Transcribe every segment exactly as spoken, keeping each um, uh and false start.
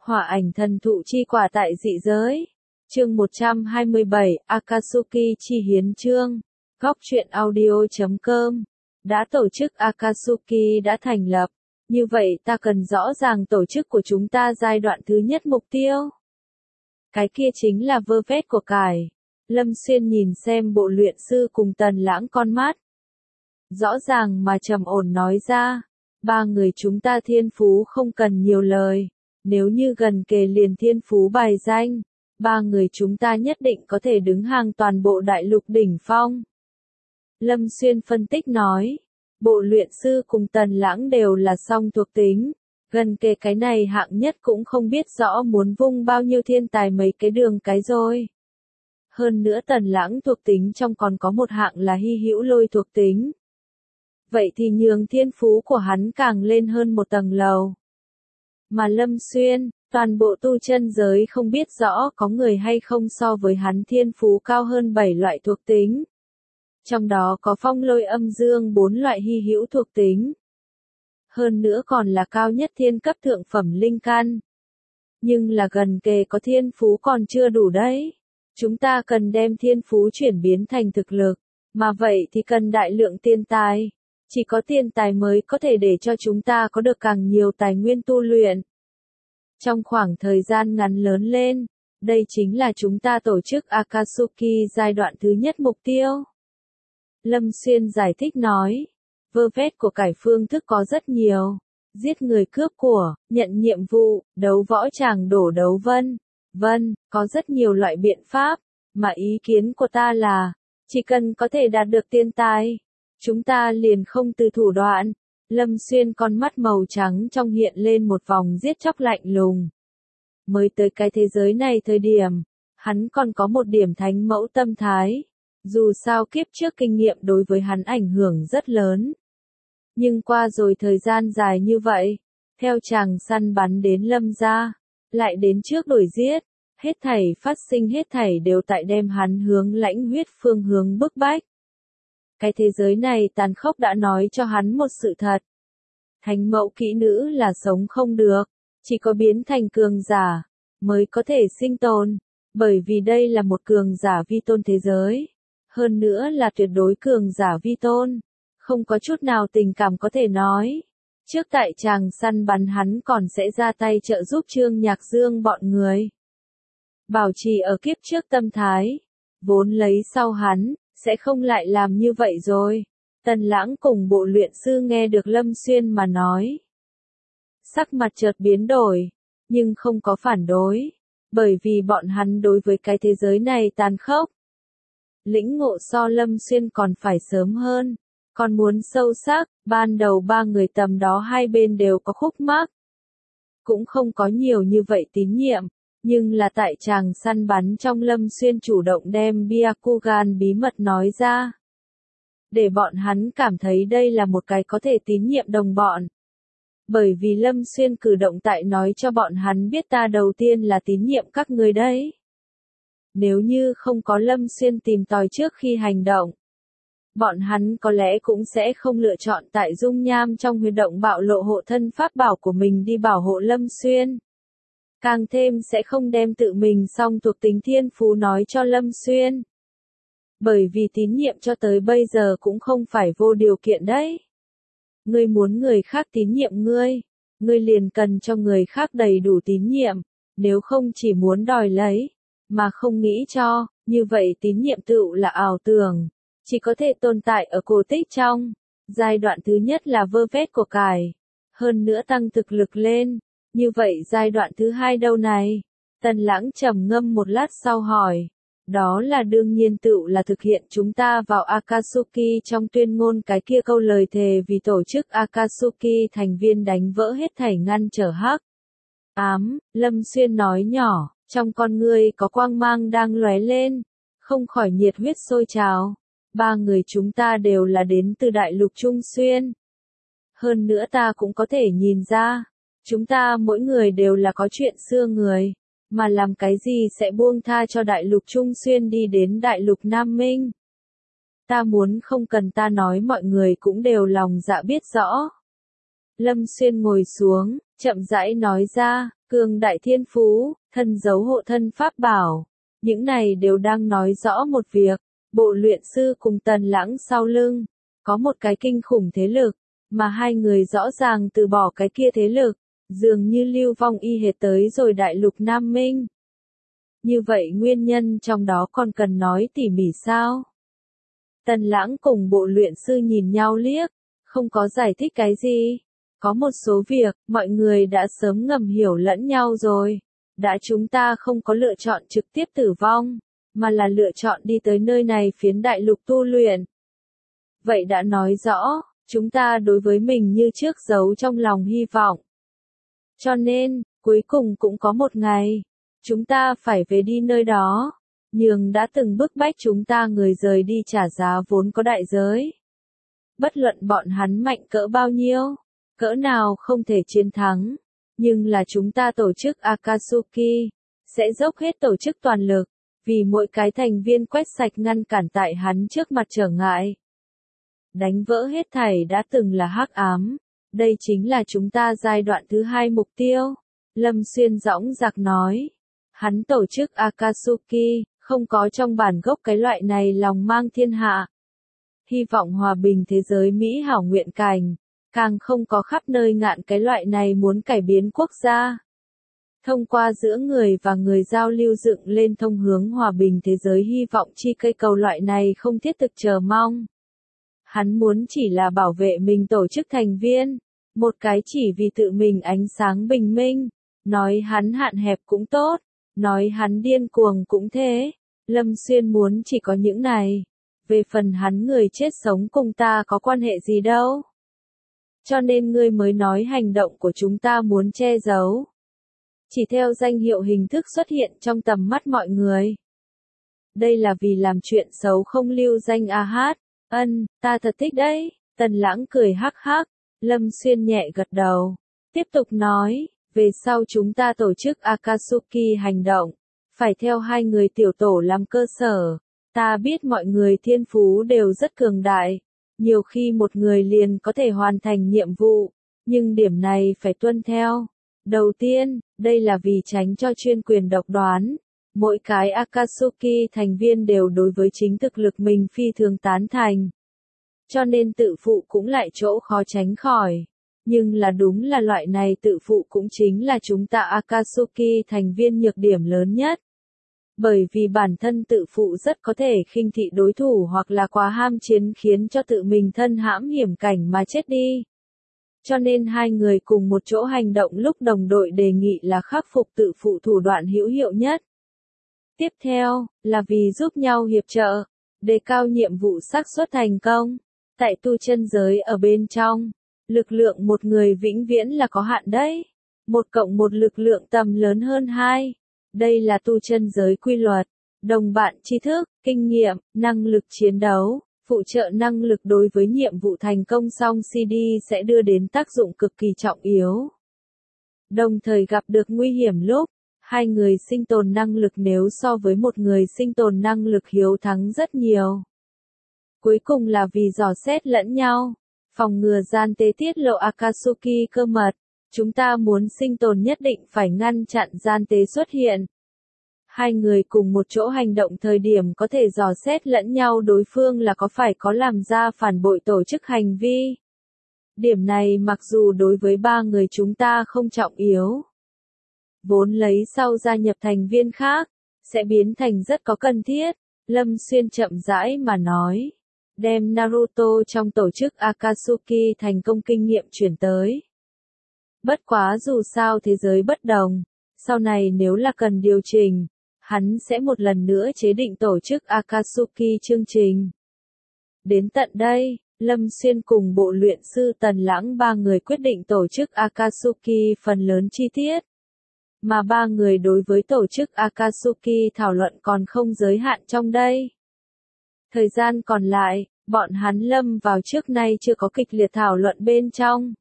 Hỏa ảnh thần thụ chi quả tại dị giới. Chương một trăm hai mươi bảy, Akatsuki chi hiến chương. Góc truyện audio chấm com. Đã tổ chức Akatsuki đã thành lập. Như vậy ta cần rõ ràng tổ chức của chúng ta giai đoạn thứ nhất mục tiêu. Cái kia chính là vơ vét của cải. Lâm Xuyên nhìn xem bộ luyện sư cùng Tần Lãng con mắt. Rõ ràng mà trầm ổn nói ra. Ba người chúng ta thiên phú không cần nhiều lời. Nếu như gần kề liền thiên phú bài danh, ba người chúng ta nhất định có thể đứng hàng toàn bộ đại lục đỉnh phong. Lâm Xuyên phân tích nói, bộ luyện sư cùng Tần Lãng đều là song thuộc tính, gần kề cái này hạng nhất cũng không biết rõ muốn vung bao nhiêu thiên tài mấy cái đường cái rồi. Hơn nữa Tần Lãng thuộc tính trong còn có một hạng là hy hữu lôi thuộc tính. Vậy thì nhường thiên phú của hắn càng lên hơn một tầng lầu. Mà Lâm Xuyên, toàn bộ tu chân giới không biết rõ có người hay không so với hắn thiên phú cao hơn bảy loại thuộc tính. Trong đó có phong lôi âm dương bốn loại hy hữu thuộc tính. Hơn nữa còn là cao nhất thiên cấp thượng phẩm linh căn. Nhưng là gần kề có thiên phú còn chưa đủ đấy. Chúng ta cần đem thiên phú chuyển biến thành thực lực, mà vậy thì cần đại lượng tiền tài. Chỉ có tiền tài mới có thể để cho chúng ta có được càng nhiều tài nguyên tu luyện. Trong khoảng thời gian ngắn lớn lên, đây chính là chúng ta tổ chức Akatsuki giai đoạn thứ nhất mục tiêu. Lâm Xuyên giải thích nói, vơ vét của cải phương thức có rất nhiều. Giết người cướp của, nhận nhiệm vụ, đấu võ tràng đổ đấu vân. Vân, có rất nhiều loại biện pháp, mà ý kiến của ta là, chỉ cần có thể đạt được tiền tài, chúng ta liền không từ thủ đoạn. Lâm Xuyên con mắt màu trắng trong hiện lên một vòng giết chóc lạnh lùng. Mới tới cái thế giới này thời điểm, hắn còn có một điểm thánh mẫu tâm thái. Dù sao kiếp trước kinh nghiệm đối với hắn ảnh hưởng rất lớn. Nhưng qua rồi thời gian dài như vậy, theo chàng săn bắn đến Lâm gia, lại đến trước đuổi giết, hết thảy phát sinh hết thảy đều tại đem hắn hướng lãnh huyết phương hướng bức bách. Cái thế giới này tàn khốc đã nói cho hắn một sự thật. Thánh mẫu kỹ nữ là sống không được, chỉ có biến thành cường giả, mới có thể sinh tồn, bởi vì đây là một cường giả vi tôn thế giới. Hơn nữa là tuyệt đối cường giả vi tôn, không có chút nào tình cảm có thể nói. Trước tại chàng săn bắn hắn còn sẽ ra tay trợ giúp Trương Nhạc Dương bọn người. Bảo trì ở kiếp trước tâm thái, vốn lấy sau hắn, sẽ không lại làm như vậy rồi. Tần Lãng cùng bộ luyện sư nghe được Lâm Xuyên mà nói. Sắc mặt chợt biến đổi, nhưng không có phản đối, bởi vì bọn hắn đối với cái thế giới này tàn khốc. Lĩnh ngộ so Lâm Xuyên còn phải sớm hơn, còn muốn sâu sắc, ban đầu ba người tầm đó hai bên đều có khúc mắc. Cũng không có nhiều như vậy tín nhiệm, nhưng là tại chàng săn bắn trong Lâm Xuyên chủ động đem Byakugan bí mật nói ra. Để bọn hắn cảm thấy đây là một cái có thể tín nhiệm đồng bọn. Bởi vì Lâm Xuyên cử động tại nói cho bọn hắn biết ta đầu tiên là tín nhiệm các người đấy. Nếu như không có Lâm Xuyên tìm tòi trước khi hành động, bọn hắn có lẽ cũng sẽ không lựa chọn tại dung nham trong huy động bạo lộ hộ thân pháp bảo của mình đi bảo hộ Lâm Xuyên. Càng thêm sẽ không đem tự mình song thuộc tính thiên phú nói cho Lâm Xuyên. Bởi vì tín nhiệm cho tới bây giờ cũng không phải vô điều kiện đấy. Ngươi muốn người khác tín nhiệm ngươi, ngươi liền cần cho người khác đầy đủ tín nhiệm, nếu không chỉ muốn đòi lấy, mà không nghĩ cho, như vậy tín nhiệm tựu là ảo tưởng, chỉ có thể tồn tại ở cổ tích trong. Giai đoạn thứ nhất là vơ vét của cải, hơn nữa tăng thực lực lên, như vậy giai đoạn thứ hai đâu này? Tần Lãng trầm ngâm một lát sau hỏi. Đó là đương nhiên tựu là thực hiện chúng ta vào Akatsuki trong tuyên ngôn cái kia câu lời thề vì tổ chức Akatsuki thành viên đánh vỡ hết thảy ngăn trở hắc ám. Lâm Xuyên nói nhỏ, trong con ngươi có quang mang đang lóe lên, không khỏi nhiệt huyết sôi trào. Ba người chúng ta đều là đến từ đại lục Trung Xuyên. Hơn nữa ta cũng có thể nhìn ra, chúng ta mỗi người đều là có chuyện xưa người. Mà làm cái gì sẽ buông tha cho đại lục Trung Xuyên đi đến đại lục Nam Minh? Ta muốn không cần ta nói mọi người cũng đều lòng dạ biết rõ. Lâm Xuyên ngồi xuống, chậm rãi nói ra, cường đại thiên phú, thân dấu hộ thân pháp bảo. Những này đều đang nói rõ một việc, bộ luyện sư cùng Tần Lãng sau lưng, có một cái kinh khủng thế lực, mà hai người rõ ràng từ bỏ cái kia thế lực, dường như lưu vong y hệt tới rồi đại lục Nam Minh. Như vậy nguyên nhân trong đó còn cần nói tỉ mỉ sao? Tần Lãng cùng bộ luyện sư nhìn nhau liếc, không có giải thích cái gì. Có một số việc, mọi người đã sớm ngầm hiểu lẫn nhau rồi. Đã chúng ta không có lựa chọn trực tiếp tử vong, mà là lựa chọn đi tới nơi này phiến đại lục tu luyện. Vậy đã nói rõ, chúng ta đối với mình như trước giấu trong lòng hy vọng. Cho nên, cuối cùng cũng có một ngày, chúng ta phải về đi nơi đó, nhường đã từng bức bách chúng ta người rời đi trả giá vốn có đại giới. Bất luận bọn hắn mạnh cỡ bao nhiêu, cỡ nào không thể chiến thắng, nhưng là chúng ta tổ chức Akatsuki, sẽ dốc hết tổ chức toàn lực, vì mỗi cái thành viên quét sạch ngăn cản tại hắn trước mặt trở ngại. Đánh vỡ hết thảy đã từng là hắc ám, đây chính là chúng ta giai đoạn thứ hai mục tiêu. Lâm Xuyên dõng dạc nói, hắn tổ chức Akatsuki, không có trong bản gốc cái loại này lòng mang thiên hạ. Hy vọng hòa bình thế giới Mỹ hảo nguyện cảnh, càng không có khắp nơi ngạn cái loại này muốn cải biến quốc gia. Thông qua giữa người và người giao lưu dựng lên thông hướng hòa bình thế giới hy vọng chi cây cầu loại này không thiết thực chờ mong. Hắn muốn chỉ là bảo vệ mình tổ chức thành viên, một cái chỉ vì tự mình ánh sáng bình minh, nói hắn hạn hẹp cũng tốt, nói hắn điên cuồng cũng thế. Lâm Xuyên muốn chỉ có những này, về phần hắn người chết sống cùng ta có quan hệ gì đâu. Cho nên ngươi mới nói hành động của chúng ta muốn che giấu. Chỉ theo danh hiệu hình thức xuất hiện trong tầm mắt mọi người. Đây là vì làm chuyện xấu không lưu danh a hát. Ân, ta thật thích đấy. Tần Lãng cười hắc hắc. Lâm Xuyên nhẹ gật đầu. Tiếp tục nói, về sau chúng ta tổ chức Akatsuki hành động. Phải theo hai người tiểu tổ làm cơ sở. Ta biết mọi người thiên phú đều rất cường đại. Nhiều khi một người liền có thể hoàn thành nhiệm vụ. Nhưng điểm này phải tuân theo. Đầu tiên, đây là vì tránh cho chuyên quyền độc đoán. Mỗi cái Akatsuki thành viên đều đối với chính thực lực mình phi thường tán thành. Cho nên tự phụ cũng lại chỗ khó tránh khỏi. Nhưng là đúng là loại này tự phụ cũng chính là chúng ta Akatsuki thành viên nhược điểm lớn nhất. Bởi vì bản thân tự phụ rất có thể khinh thị đối thủ hoặc là quá ham chiến khiến cho tự mình thân hãm hiểm cảnh mà chết đi. Cho nên hai người cùng một chỗ hành động lúc đồng đội đề nghị là khắc phục tự phụ thủ đoạn hữu hiệu nhất. Tiếp theo, là vì giúp nhau hiệp trợ, đề cao nhiệm vụ xác suất thành công. Tại tu chân giới ở bên trong, lực lượng một người vĩnh viễn là có hạn đấy. Một cộng một lực lượng tầm lớn hơn hai. Đây là tu chân giới quy luật. Đồng bạn tri thức, kinh nghiệm, năng lực chiến đấu, phụ trợ năng lực đối với nhiệm vụ thành công song xê đê sẽ đưa đến tác dụng cực kỳ trọng yếu. Đồng thời gặp được nguy hiểm lúc, hai người sinh tồn năng lực nếu so với một người sinh tồn năng lực hiếu thắng rất nhiều. Cuối cùng là vì dò xét lẫn nhau, phòng ngừa gian tế tiết lộ Akatsuki cơ mật, chúng ta muốn sinh tồn nhất định phải ngăn chặn gian tế xuất hiện. Hai người cùng một chỗ hành động thời điểm có thể dò xét lẫn nhau đối phương là có phải có làm ra phản bội tổ chức hành vi. Điểm này mặc dù đối với ba người chúng ta không trọng yếu. Vốn lấy sau gia nhập thành viên khác, sẽ biến thành rất có cần thiết. Lâm Xuyên chậm rãi mà nói. Đem Naruto trong tổ chức Akatsuki thành công kinh nghiệm chuyển tới. Bất quá dù sao thế giới bất đồng, sau này nếu là cần điều chỉnh, hắn sẽ một lần nữa chế định tổ chức Akatsuki chương trình. Đến tận đây, Lâm Xuyên cùng bộ luyện sư Tần Lãng ba người quyết định tổ chức Akatsuki phần lớn chi tiết. Mà ba người đối với tổ chức Akatsuki thảo luận còn không giới hạn trong đây. Thời gian còn lại, bọn hắn lâm vào trước nay chưa có kịch liệt thảo luận bên trong.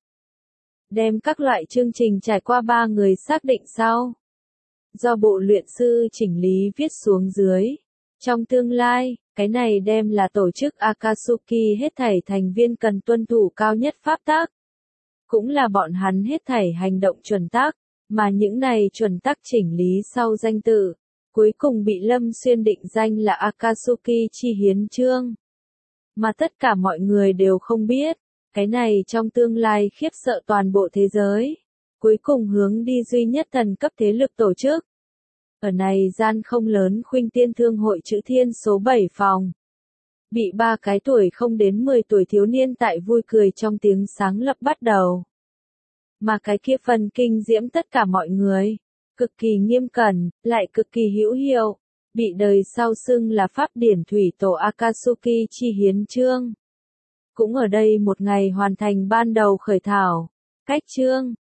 Đem các loại chương trình trải qua ba người xác định sau. Do bộ luyện sư chỉnh lý viết xuống dưới. Trong tương lai, cái này đem là tổ chức Akatsuki hết thảy thành viên cần tuân thủ cao nhất pháp tắc. cũng là bọn hắn hết thảy hành động chuẩn tắc, mà những này chuẩn tắc chỉnh lý sau danh tự, cuối cùng bị Lâm Xuyên định danh là Akatsuki Chi Hiến Chương. Mà tất cả mọi người đều không biết, cái này trong tương lai khiếp sợ toàn bộ thế giới, cuối cùng hướng đi duy nhất thần cấp thế lực tổ chức. Ở này gian không lớn Khuynh Tiên Thương hội Chữ Thiên số bảy phòng. Bị ba cái tuổi không đến mười tuổi thiếu niên tại vui cười trong tiếng sáng lập bắt đầu. Mà cái kia phần kinh diễm tất cả mọi người, cực kỳ nghiêm cẩn, lại cực kỳ hữu hiệu, bị đời sau xưng là Pháp điển thủy tổ Akatsuki Chi Hiến Chương. Cũng ở đây một ngày hoàn thành ban đầu khởi thảo, cách chương,